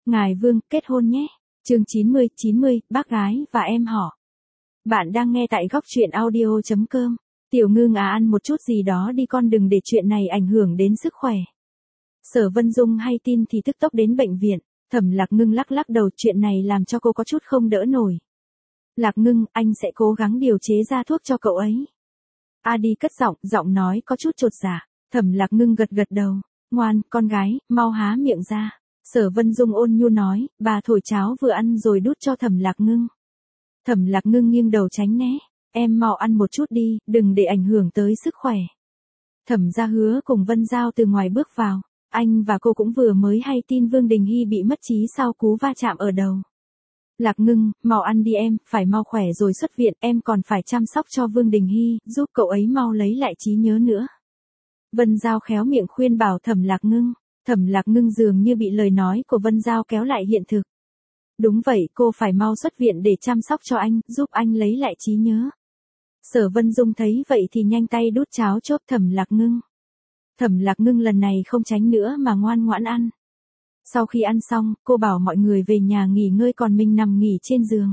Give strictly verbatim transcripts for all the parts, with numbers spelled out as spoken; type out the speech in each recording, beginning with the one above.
Ngài Vương, kết hôn nhé. Chương chín mươi, chín mươi, bác gái và em họ. Bạn đang nghe tại góc truyện audio chấm com. Tiểu Ngưng à, ăn một chút gì đó đi con, đừng để chuyện này ảnh hưởng đến sức khỏe. Sở Vân Dung hay tin thì tức tốc đến bệnh viện. Thẩm Lạc Ngưng lắc lắc đầu, chuyện này làm cho cô có chút không đỡ nổi. Lạc Ngưng, anh sẽ cố gắng điều chế ra thuốc cho cậu ấy. Adi cất giọng, giọng nói có chút chột dạ. Thẩm Lạc Ngưng gật gật đầu. Ngoan, con gái, mau há miệng ra. Sở Vân Dung ôn nhu nói, bà thổi cháo vừa ăn rồi đút cho Thẩm Lạc Ngưng. Thẩm Lạc Ngưng nghiêng đầu tránh né. Em mau ăn một chút đi, đừng để ảnh hưởng tới sức khỏe. Thẩm Gia Hứa cùng Vân Giao từ ngoài bước vào. Anh và cô cũng vừa mới hay tin Vương Đình Hy bị mất trí sau cú va chạm ở đầu. Lạc Ngưng, mau ăn đi em, phải mau khỏe rồi xuất viện, em còn phải chăm sóc cho Vương Đình Hy, giúp cậu ấy mau lấy lại trí nhớ nữa. Vân Giao khéo miệng khuyên bảo Thẩm Lạc Ngưng. Thẩm Lạc Ngưng dường như bị lời nói của Vân Giao kéo lại hiện thực. Đúng vậy, cô phải mau xuất viện để chăm sóc cho anh, giúp anh lấy lại trí nhớ. Sở Vân Dung thấy vậy thì nhanh tay đút cháo chốt Thẩm Lạc Ngưng. Thẩm Lạc Ngưng lần này không tránh nữa mà ngoan ngoãn ăn. Sau khi ăn xong, cô bảo mọi người về nhà nghỉ ngơi, còn mình nằm nghỉ trên giường.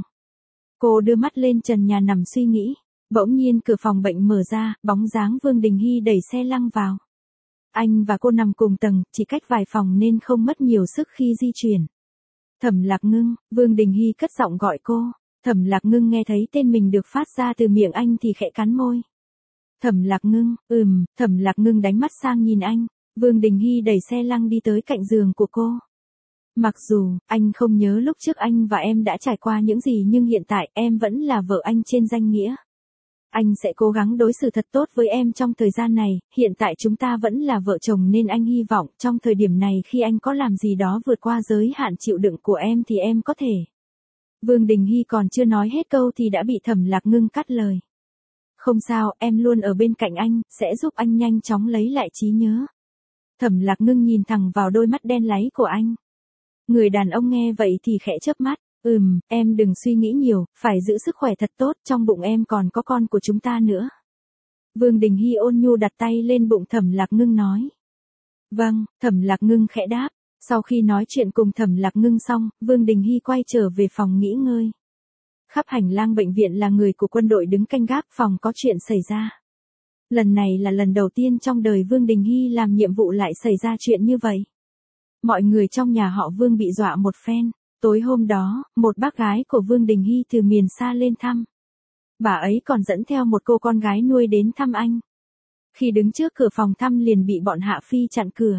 Cô đưa mắt lên trần nhà nằm suy nghĩ. Bỗng nhiên cửa phòng bệnh mở ra, bóng dáng Vương Đình Hy đẩy xe lăng vào. Anh và cô nằm cùng tầng, chỉ cách vài phòng nên không mất nhiều sức khi di chuyển. Thẩm Lạc Ngưng, Vương Đình Hy cất giọng gọi cô. Thẩm Lạc Ngưng nghe thấy tên mình được phát ra từ miệng anh thì khẽ cắn môi. Thẩm Lạc Ngưng, ừm, Thẩm Lạc Ngưng đánh mắt sang nhìn anh. Vương Đình Hy đẩy xe lăng đi tới cạnh giường của cô. Mặc dù, anh không nhớ lúc trước anh và em đã trải qua những gì, nhưng hiện tại em vẫn là vợ anh trên danh nghĩa. Anh sẽ cố gắng đối xử thật tốt với em trong thời gian này, hiện tại chúng ta vẫn là vợ chồng nên anh hy vọng trong thời điểm này khi anh có làm gì đó vượt qua giới hạn chịu đựng của em thì em có thể. Vương Đình Hy còn chưa nói hết câu thì đã bị Thẩm Lạc Ngưng cắt lời. Không sao, em luôn ở bên cạnh anh, sẽ giúp anh nhanh chóng lấy lại trí nhớ. Thẩm Lạc Ngưng nhìn thẳng vào đôi mắt đen láy của anh. Người đàn ông nghe vậy thì khẽ chớp mắt. Ừm, em đừng suy nghĩ nhiều, phải giữ sức khỏe thật tốt, trong bụng em còn có con của chúng ta nữa. Vương Đình Hy ôn nhu đặt tay lên bụng Thẩm Lạc Ngưng nói. Vâng, Thẩm Lạc Ngưng khẽ đáp. Sau khi nói chuyện cùng Thẩm Lạc Ngưng xong, Vương Đình Hy quay trở về phòng nghỉ ngơi. Khắp hành lang bệnh viện là người của quân đội đứng canh gác phòng có chuyện xảy ra. Lần này là lần đầu tiên trong đời Vương Đình Hy làm nhiệm vụ lại xảy ra chuyện như vậy. Mọi người trong nhà họ Vương bị dọa một phen. Tối hôm đó, một bác gái của Vương Đình Hy từ miền xa lên thăm. Bà ấy còn dẫn theo một cô con gái nuôi đến thăm anh. Khi đứng trước cửa phòng thăm liền bị bọn Hạ Phi chặn cửa.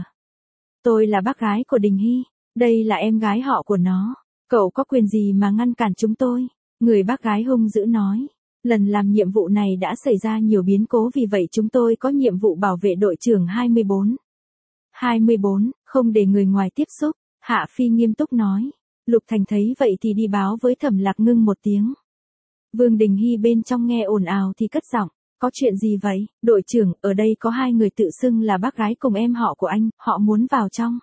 Tôi là bác gái của Đình Hy, đây là em gái họ của nó. Cậu có quyền gì mà ngăn cản chúng tôi? Người bác gái hung dữ nói. Lần làm nhiệm vụ này đã xảy ra nhiều biến cố, vì vậy chúng tôi có nhiệm vụ bảo vệ đội trưởng hai mươi bốn. hai mươi bốn, không để người ngoài tiếp xúc, Hạ Phi nghiêm túc nói. Lục Thành thấy vậy thì đi báo với Thẩm Lạc Ngưng một tiếng. Vương Đình Hy bên trong nghe ồn ào thì cất giọng. Có chuyện gì vậy? Đội trưởng, ở đây có hai người tự xưng là bác gái cùng em họ của anh, họ muốn vào trong.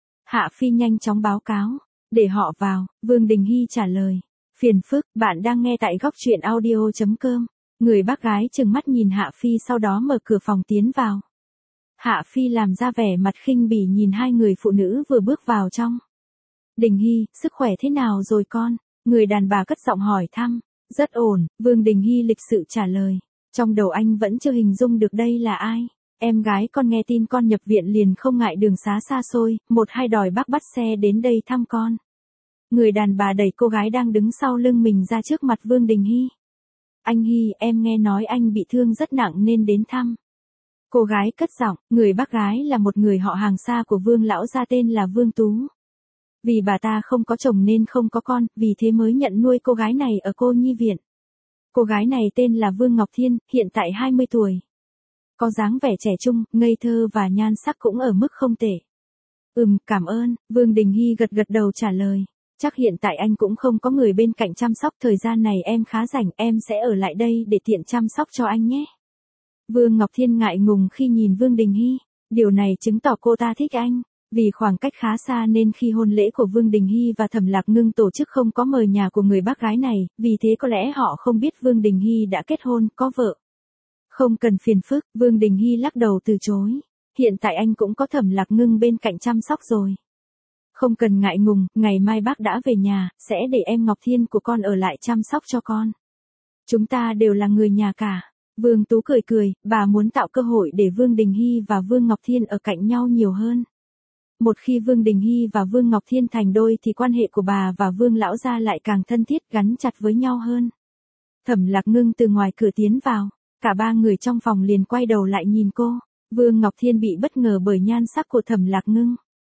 Hạ Phi nhanh chóng báo cáo. Để họ vào, Vương Đình Hy trả lời. Phiền phức, bạn đang nghe tại góc truyện audio chấm com. Người bác gái trừng mắt nhìn Hạ Phi, sau đó mở cửa phòng tiến vào. Hạ Phi làm ra vẻ mặt khinh bỉ nhìn hai người phụ nữ vừa bước vào trong. Đình Hy, sức khỏe thế nào rồi con? Người đàn bà cất giọng hỏi thăm. Rất ổn, Vương Đình Hy lịch sự trả lời. Trong đầu anh vẫn chưa hình dung được đây là ai. Em gái con nghe tin con nhập viện liền không ngại đường xá xa xôi, một hai đòi bác bắt xe đến đây thăm con. Người đàn bà đẩy cô gái đang đứng sau lưng mình ra trước mặt Vương Đình Hy. Anh Hy, em nghe nói anh bị thương rất nặng nên đến thăm. Cô gái cất giọng, người bác gái là một người họ hàng xa của Vương lão gia tên là Vương Tú. Vì bà ta không có chồng nên không có con, vì thế mới nhận nuôi cô gái này ở cô nhi viện. Cô gái này tên là Vương Ngọc Thiên, hiện tại hai mươi tuổi. Có dáng vẻ trẻ trung, ngây thơ và nhan sắc cũng ở mức không tệ. Ừm, cảm ơn, Vương Đình Hy gật gật đầu trả lời. Chắc hiện tại anh cũng không có người bên cạnh chăm sóc, thời gian này em khá rảnh, em sẽ ở lại đây để tiện chăm sóc cho anh nhé. Vương Ngọc Thiên ngại ngùng khi nhìn Vương Đình Hy, điều này chứng tỏ cô ta thích anh. Vì khoảng cách khá xa nên khi hôn lễ của Vương Đình Hy và Thẩm Lạc Ngưng tổ chức không có mời nhà của người bác gái này, vì thế có lẽ họ không biết Vương Đình Hy đã kết hôn, có vợ. Không cần phiền phức, Vương Đình Hy lắc đầu từ chối. Hiện tại anh cũng có Thẩm Lạc Ngưng bên cạnh chăm sóc rồi. Không cần ngại ngùng, ngày mai bác đã về nhà, sẽ để em Ngọc Thiên của con ở lại chăm sóc cho con. Chúng ta đều là người nhà cả. Vương Tú cười cười, bà muốn tạo cơ hội để Vương Đình Hy và Vương Ngọc Thiên ở cạnh nhau nhiều hơn. Một khi Vương Đình Hy và Vương Ngọc Thiên thành đôi thì quan hệ của bà và Vương lão gia lại càng thân thiết gắn chặt với nhau hơn. Thẩm Lạc Ngưng từ ngoài cửa tiến vào, cả ba người trong phòng liền quay đầu lại nhìn cô. Vương Ngọc Thiên bị bất ngờ bởi nhan sắc của Thẩm Lạc Ngưng.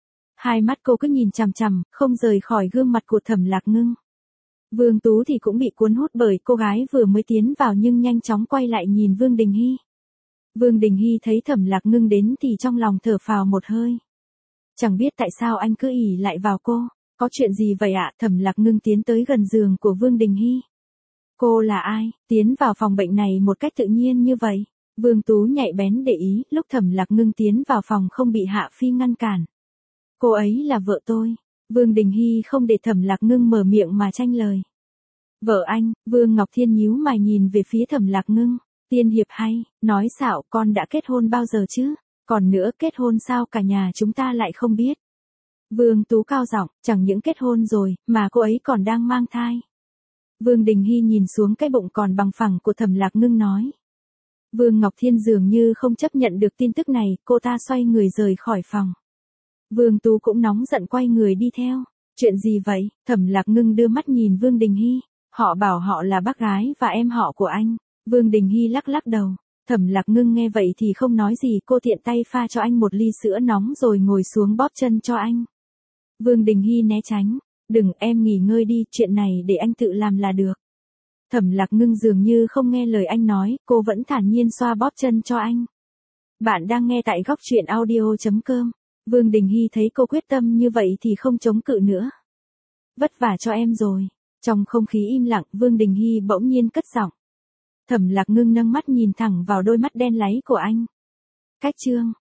Hai mắt cô cứ nhìn chằm chằm, không rời khỏi gương mặt của Thẩm Lạc Ngưng. Vương Tú thì cũng bị cuốn hút bởi cô gái vừa mới tiến vào nhưng nhanh chóng quay lại nhìn Vương Đình Hy. Vương Đình Hy thấy Thẩm Lạc Ngưng đến thì trong lòng thở phào một hơi. Chẳng biết tại sao anh cứ ỉ lại vào cô, có chuyện gì vậy ạ? Thẩm Lạc Ngưng tiến tới gần giường của Vương Đình Hy. Cô là ai, tiến vào phòng bệnh này một cách tự nhiên như vậy? Vương Tú nhạy bén để ý, lúc Thẩm Lạc Ngưng tiến vào phòng không bị Hạ Phi ngăn cản. Cô ấy là vợ tôi. Vương Đình Hy không để Thẩm Lạc Ngưng mở miệng mà tranh lời. Vợ anh, Vương Ngọc Thiên nhíu mày nhìn về phía Thẩm Lạc Ngưng. Tiên hiệp hay, nói xạo con đã kết hôn bao giờ chứ? Còn nữa kết hôn sao cả nhà chúng ta lại không biết? Vương Tú cao giọng, chẳng những kết hôn rồi, mà cô ấy còn đang mang thai. Vương Đình Hy nhìn xuống cái bụng còn bằng phẳng của Thẩm Lạc Ngưng nói. Vương Ngọc Thiên dường như không chấp nhận được tin tức này, cô ta xoay người rời khỏi phòng. Vương Tú cũng nóng giận quay người đi theo. Chuyện gì vậy? Thẩm Lạc Ngưng đưa mắt nhìn Vương Đình Hy. Họ bảo họ là bác gái và em họ của anh. Vương Đình Hy lắc lắc đầu. Thẩm Lạc Ngưng nghe vậy thì không nói gì, cô tiện tay pha cho anh một ly sữa nóng rồi ngồi xuống bóp chân cho anh. Vương Đình Hy né tránh. Đừng, em nghỉ ngơi đi, chuyện này để anh tự làm là được. Thẩm Lạc Ngưng dường như không nghe lời anh nói, cô vẫn thản nhiên xoa bóp chân cho anh. Bạn đang nghe tại góc truyện audio chấm com. Vương Đình Hy thấy cô quyết tâm như vậy thì không chống cự nữa. Vất vả cho em rồi. Trong không khí im lặng, Vương Đình Hy bỗng nhiên cất giọng. Thẩm Lạc Ngưng nâng mắt nhìn thẳng vào đôi mắt đen láy của anh. Cách chương